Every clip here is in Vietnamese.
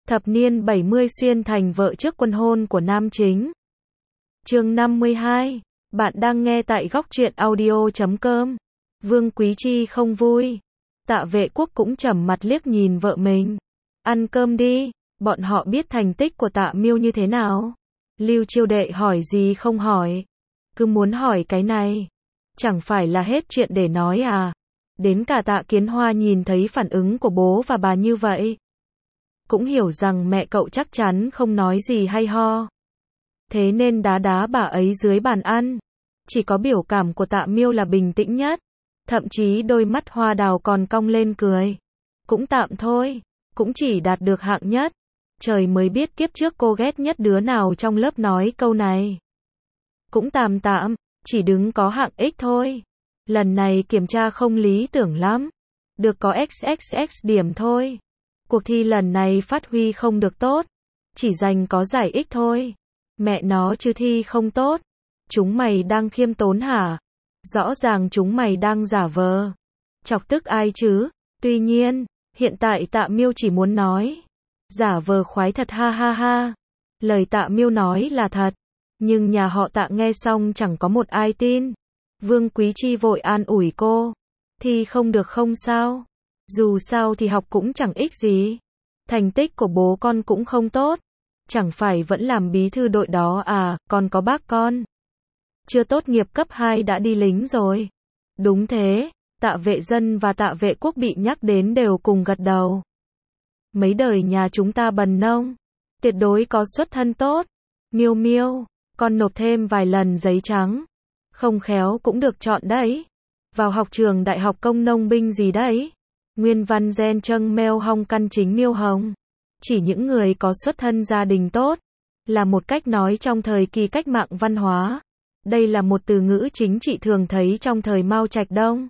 Thập niên 70 xuyên thành vợ trước quân hôn của nam chính. Chương 52. Bạn đang nghe tại góc truyện audio.com. Vương Quý Chi không vui. Tạ Vệ Quốc cũng trầm mặt liếc nhìn vợ mình. Ăn cơm đi, bọn họ biết thành tích của Tạ Miêu như thế nào. Lưu Chiêu Đệ hỏi gì không hỏi. Cứ muốn hỏi cái này. Chẳng phải là hết chuyện để nói à. Đến cả Tạ Kiến Hoa nhìn thấy phản ứng của bố và bà như vậy. Cũng hiểu rằng mẹ cậu chắc chắn không nói gì hay ho. Thế nên đá đá bà ấy dưới bàn ăn. Chỉ có biểu cảm của Tạ Miêu là bình tĩnh nhất. Thậm chí đôi mắt hoa đào còn cong lên cười. Cũng tạm thôi. Cũng chỉ đạt được hạng nhất. Trời mới biết kiếp trước cô ghét nhất đứa nào trong lớp nói câu này. Cũng tạm tạm. Chỉ đứng có hạng X thôi. Lần này kiểm tra không lý tưởng lắm. Được có XXX điểm thôi. Cuộc thi lần này phát huy không được tốt. Chỉ giành có giải X thôi. Mẹ nó chứ thi không tốt. Chúng mày đang khiêm tốn hả? Rõ ràng chúng mày đang giả vờ. Chọc tức ai chứ? Tuy nhiên, hiện tại Tạ Miêu chỉ muốn nói. Giả vờ khoái thật ha ha ha. Lời Tạ Miêu nói là thật. Nhưng nhà họ Tạ nghe xong chẳng có một ai tin. Vương Quý Chi vội an ủi cô. Thi không được không sao. Dù sao thì học cũng chẳng ích gì. Thành tích của bố con cũng không tốt. Chẳng phải vẫn làm bí thư đội đó à, còn có bác con. Chưa tốt nghiệp cấp 2 đã đi lính rồi. Đúng thế, Tạ Vệ Dân và Tạ Vệ Quốc bị nhắc đến đều cùng gật đầu. Mấy đời nhà chúng ta bần nông. Tuyệt đối có xuất thân tốt. Miêu Miêu, con nộp thêm vài lần giấy trắng. Không khéo cũng được chọn đấy. Vào học trường Đại học Công Nông Binh gì đấy. Nguyên văn gen trâng meo hong căn chính Miêu Hồng. Chỉ những người có xuất thân gia đình tốt. Là một cách nói trong thời kỳ cách mạng văn hóa. Đây là một từ ngữ chính trị thường thấy trong thời Mao Trạch Đông.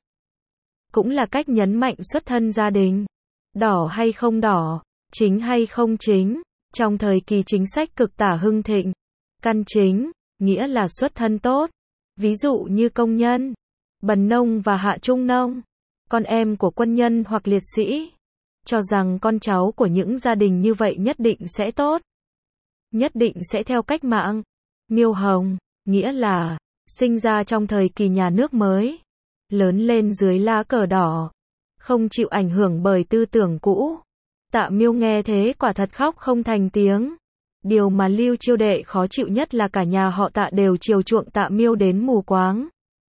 Cũng là cách nhấn mạnh xuất thân gia đình. Đỏ hay không đỏ, chính hay không chính. Trong thời kỳ chính sách cực tả hưng thịnh. Căn chính, nghĩa là xuất thân tốt. Ví dụ như công nhân, bần nông và hạ trung nông. Con em của quân nhân hoặc liệt sĩ. Cho rằng con cháu của những gia đình như vậy nhất định sẽ tốt. Nhất định sẽ theo cách mạng. Miêu Hồng, nghĩa là sinh ra trong thời kỳ nhà nước mới. Lớn lên dưới lá cờ đỏ. Không chịu ảnh hưởng bởi tư tưởng cũ. Tạ Miêu nghe thế quả thật khóc không thành tiếng. Điều mà Lưu Chiêu Đệ khó chịu nhất là cả nhà họ Tạ đều chiều chuộng Tạ Miêu đến mù quáng.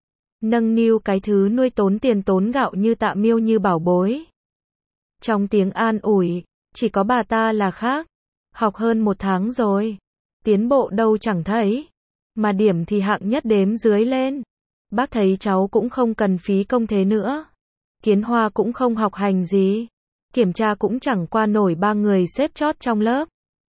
Nâng niu cái thứ nuôi tốn tiền tốn gạo như Tạ Miêu như bảo bối. Trong tiếng an ủi, chỉ có bà ta là khác. Học hơn 1 tháng rồi. Tiến bộ đâu chẳng thấy. Mà điểm thì hạng nhất đếm dưới lên. Bác thấy cháu cũng không cần phí công thế nữa. Kiến Hoa cũng không học hành gì. Kiểm tra cũng chẳng qua nổi 3 người xếp chót trong lớp.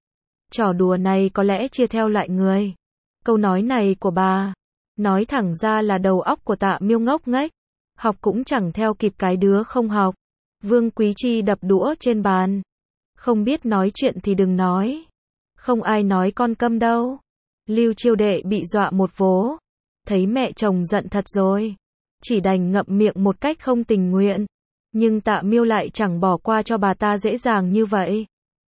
Trò đùa này có lẽ chia theo loại người. Câu nói này của bà. Nói thẳng ra là đầu óc của Tạ Miêu ngốc nghếch. Học cũng chẳng theo kịp cái đứa không học. Vương Quý Chi đập đũa trên bàn. Không biết nói chuyện thì đừng nói. Không ai nói con câm đâu. Lưu Chiêu Đệ bị dọa một vố. Thấy mẹ chồng giận thật rồi. Chỉ đành ngậm miệng một cách không tình nguyện. Nhưng Tạ Miêu lại chẳng bỏ qua cho bà ta dễ dàng như vậy.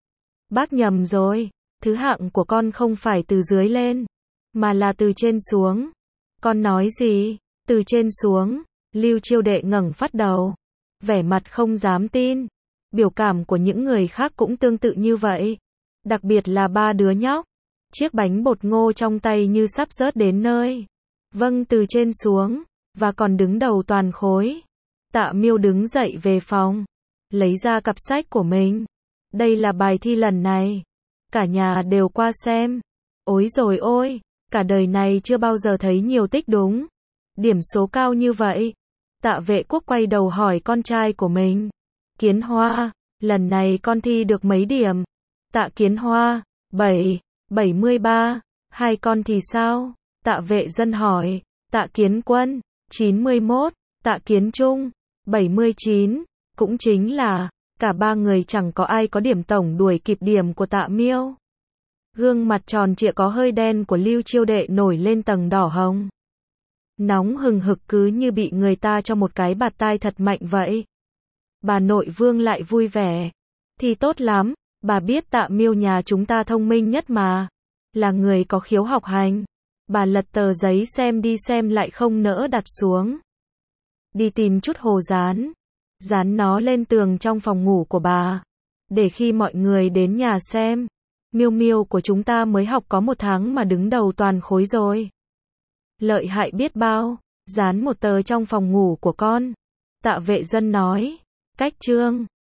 Bác nhầm rồi. Thứ hạng của con không phải từ dưới lên. Mà là từ trên xuống. Con nói gì? Từ trên xuống. Lưu Chiêu Đệ ngẩng phát đầu. Vẻ mặt không dám tin. Biểu cảm của những người khác cũng tương tự như vậy. Đặc biệt là 3 đứa nhóc. Chiếc bánh bột ngô trong tay như sắp rớt đến nơi. Vâng, từ trên xuống. Và còn đứng đầu toàn khối. Tạ Miêu đứng dậy về phòng. Lấy ra cặp sách của mình. Đây là bài thi lần này. Cả nhà đều qua xem. Ối rồi ôi. Cả đời này chưa bao giờ thấy nhiều tích đúng. Điểm số cao như vậy. Tạ Vệ Quốc quay đầu hỏi con trai của mình. Kiến Hoa, lần này con thi được mấy điểm? Tạ Kiến Hoa, 73. Hai con thì sao? Tạ Vệ Dân hỏi. Tạ Kiến Quân, 91. Tạ Kiến Trung, 79. Cũng chính là, cả 3 người chẳng có ai có điểm tổng đuổi kịp điểm của Tạ Miêu. Gương mặt tròn trịa có hơi đen của Lưu Chiêu Đệ nổi lên tầng đỏ hồng. Nóng hừng hực cứ như bị người ta cho một cái bạt tai thật mạnh vậy. Bà nội Vương lại vui vẻ. Thì tốt lắm, Bà biết Tạ Miêu nhà chúng ta thông minh nhất mà. Là người có khiếu học hành. Bà lật tờ giấy xem đi xem lại không nỡ đặt xuống. Đi tìm chút hồ dán. Dán nó lên tường trong phòng ngủ của bà. Để khi mọi người đến nhà xem. Miêu Miêu của chúng ta mới học có 1 tháng mà đứng đầu toàn khối rồi. Lợi hại biết bao. Dán một tờ trong phòng ngủ của con. Tạ Vệ Dân nói. Cách chương